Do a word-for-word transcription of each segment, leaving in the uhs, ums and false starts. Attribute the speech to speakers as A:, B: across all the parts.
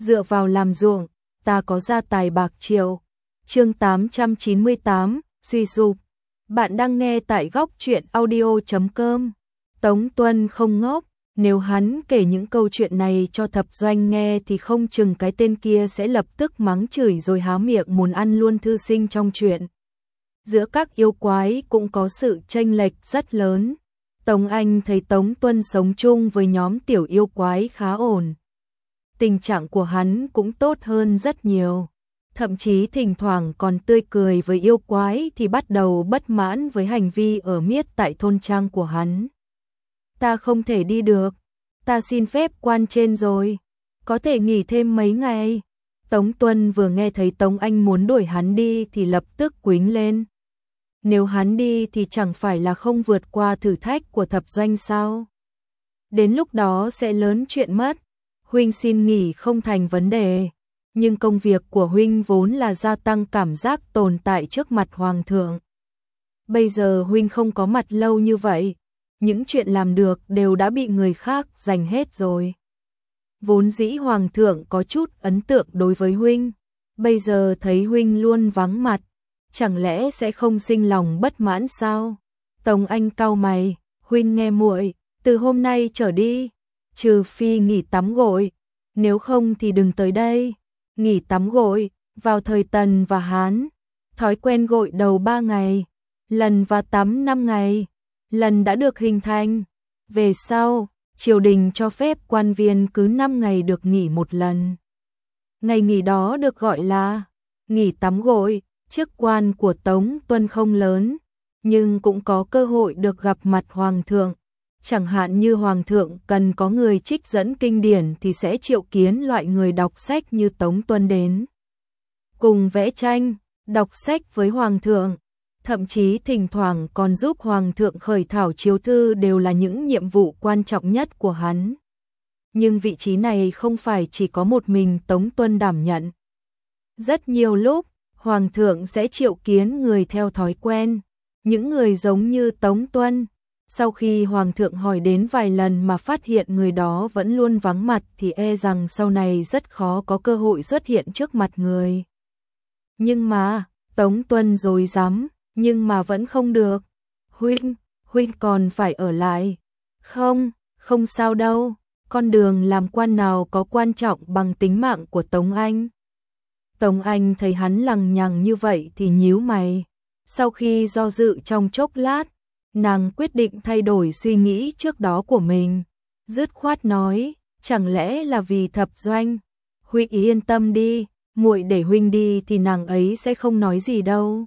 A: dựa vào làm ruộng, ta có gia tài bạc triệu. Chương tám trăm chín mươi tám, suy sụp. Bạn đang nghe tại góc truyện audio chấm com. Tống Tuân không ngốc, nếu hắn kể những câu chuyện này cho Thập Doanh nghe thì không chừng cái tên kia sẽ lập tức mắng chửi rồi há miệng muốn ăn luôn thư sinh trong chuyện. Giữa các yêu quái cũng có sự chênh lệch rất lớn. Tống Anh thấy Tống Tuân sống chung với nhóm tiểu yêu quái khá ổn. Tình trạng của hắn cũng tốt hơn rất nhiều. Thậm chí thỉnh thoảng còn tươi cười với yêu quái thì bắt đầu bất mãn với hành vi ở miết tại thôn trang của hắn. Ta không thể đi được, ta xin phép quan trên rồi, có thể nghỉ thêm mấy ngày. Tống Tuân vừa nghe thấy Tống Anh muốn đuổi hắn đi thì lập tức quýnh lên. Nếu hắn đi thì chẳng phải là không vượt qua thử thách của Thập Doanh sao? Đến lúc đó sẽ lớn chuyện mất. Huynh xin nghỉ không thành vấn đề, nhưng công việc của huynh vốn là gia tăng cảm giác tồn tại trước mặt hoàng thượng. Bây giờ huynh không có mặt lâu như vậy, những chuyện làm được đều đã bị người khác giành hết rồi. Vốn dĩ hoàng thượng có chút ấn tượng đối với huynh, bây giờ thấy huynh luôn vắng mặt, chẳng lẽ sẽ không sinh lòng bất mãn sao? Tống Anh cau mày, huynh nghe muội, từ hôm nay trở đi, trừ phi nghỉ tắm gội, nếu không thì đừng tới đây. Nghỉ tắm gội, vào thời Tần và Hán, thói quen gội đầu ba ngày, lần và tắm năm ngày, lần đã được hình thành. Về sau, triều đình cho phép quan viên cứ năm ngày được nghỉ một lần. Ngày nghỉ đó được gọi là nghỉ tắm gội. Chức quan của Tống Tuân không lớn, nhưng cũng có cơ hội được gặp mặt hoàng thượng. Chẳng hạn như hoàng thượng cần có người trích dẫn kinh điển thì sẽ triệu kiến loại người đọc sách như Tống Tuân đến. Cùng vẽ tranh, đọc sách với hoàng thượng, thậm chí thỉnh thoảng còn giúp hoàng thượng khởi thảo chiếu thư đều là những nhiệm vụ quan trọng nhất của hắn. Nhưng vị trí này không phải chỉ có một mình Tống Tuân đảm nhận. Rất nhiều lúc, hoàng thượng sẽ triệu kiến người theo thói quen, những người giống như Tống Tuân. Sau khi hoàng thượng hỏi đến vài lần mà phát hiện người đó vẫn luôn vắng mặt thì e rằng sau này rất khó có cơ hội xuất hiện trước mặt người. Nhưng mà, Tống Tuân dối dám, nhưng mà vẫn không được. Huynh, huynh còn phải ở lại. Không, không sao đâu, con đường làm quan nào có quan trọng bằng tính mạng của Tống Anh. Tống Anh thấy hắn lằng nhằng như vậy thì nhíu mày. Sau khi do dự trong chốc lát, nàng quyết định thay đổi suy nghĩ trước đó của mình. Dứt khoát nói, chẳng lẽ là vì Thập Doanh? Huynh yên tâm đi, muội để huynh đi thì nàng ấy sẽ không nói gì đâu.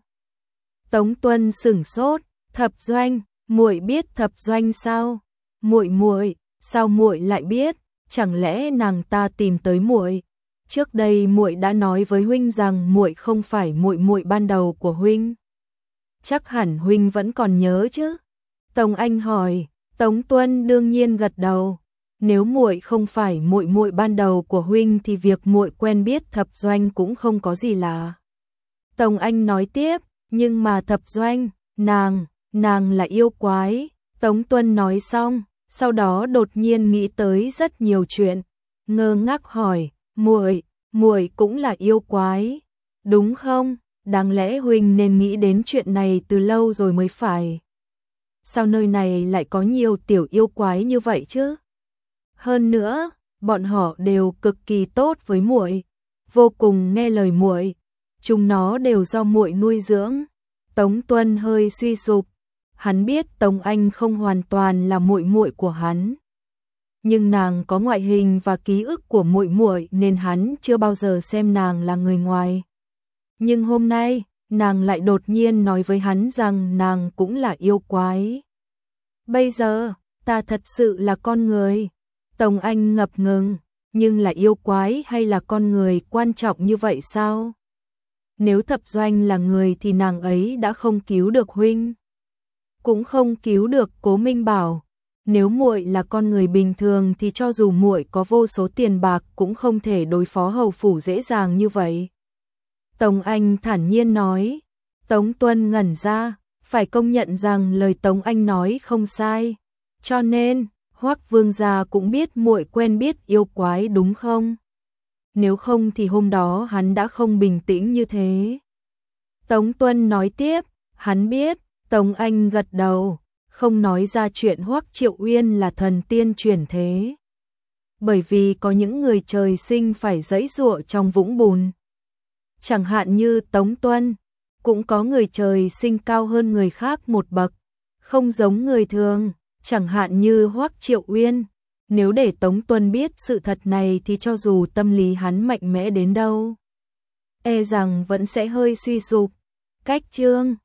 A: Tống Tuân sửng sốt, Thập Doanh, muội biết Thập Doanh sao? Muội muội, sao muội lại biết? Chẳng lẽ nàng ta tìm tới muội? Trước đây muội đã nói với huynh rằng muội không phải muội muội ban đầu của huynh. Chắc hẳn huynh vẫn còn nhớ chứ? Tống Anh hỏi. Tống Tuân đương nhiên gật đầu. Nếu muội không phải muội muội ban đầu của huynh thì việc muội quen biết Thập Doanh cũng không có gì lạ. Tống Anh nói tiếp, nhưng mà Thập Doanh, nàng, nàng là yêu quái. Tống Tuân nói xong, sau đó đột nhiên nghĩ tới rất nhiều chuyện, ngơ ngác hỏi, muội, muội cũng là yêu quái, đúng không? Đáng lẽ huynh nên nghĩ đến chuyện này từ lâu rồi mới phải. Sao nơi này lại có nhiều tiểu yêu quái như vậy chứ? Hơn nữa, bọn họ đều cực kỳ tốt với muội, vô cùng nghe lời muội, chúng nó đều do muội nuôi dưỡng. Tống Tuân hơi suy sụp, hắn biết Tống Anh không hoàn toàn là muội muội của hắn, nhưng nàng có ngoại hình và ký ức của muội muội nên hắn chưa bao giờ xem nàng là người ngoài. Nhưng hôm nay, nàng lại đột nhiên nói với hắn rằng nàng cũng là yêu quái. Bây giờ, ta thật sự là con người. Tống Anh ngập ngừng, nhưng là yêu quái hay là con người quan trọng như vậy sao? Nếu Thập Doanh là người thì nàng ấy đã không cứu được huynh, cũng không cứu được Cố Minh Bảo. Nếu muội là con người bình thường thì cho dù muội có vô số tiền bạc cũng không thể đối phó hầu phủ dễ dàng như vậy. Tống Anh thản nhiên nói. Tống Tuân ngẩn ra, phải công nhận rằng lời Tống Anh nói không sai. Cho nên, Hoắc vương gia cũng biết muội quen biết yêu quái đúng không? nếu không thì hôm đó hắn đã không bình tĩnh như thế. Tống Tuân nói tiếp, hắn biết. Tống Anh gật đầu, không nói ra chuyện Hoắc Triệu Uyên là thần tiên chuyển thế. Bởi vì có những người trời sinh phải giãy giụa trong vũng bùn. Chẳng hạn như Tống Tuân, cũng có người trời sinh cao hơn người khác một bậc, không giống người thường, chẳng hạn như Hoắc Triệu Uyên. Nếu để Tống Tuân biết sự thật này thì cho dù tâm lý hắn mạnh mẽ đến đâu, e rằng vẫn sẽ hơi suy sụp. Cách chương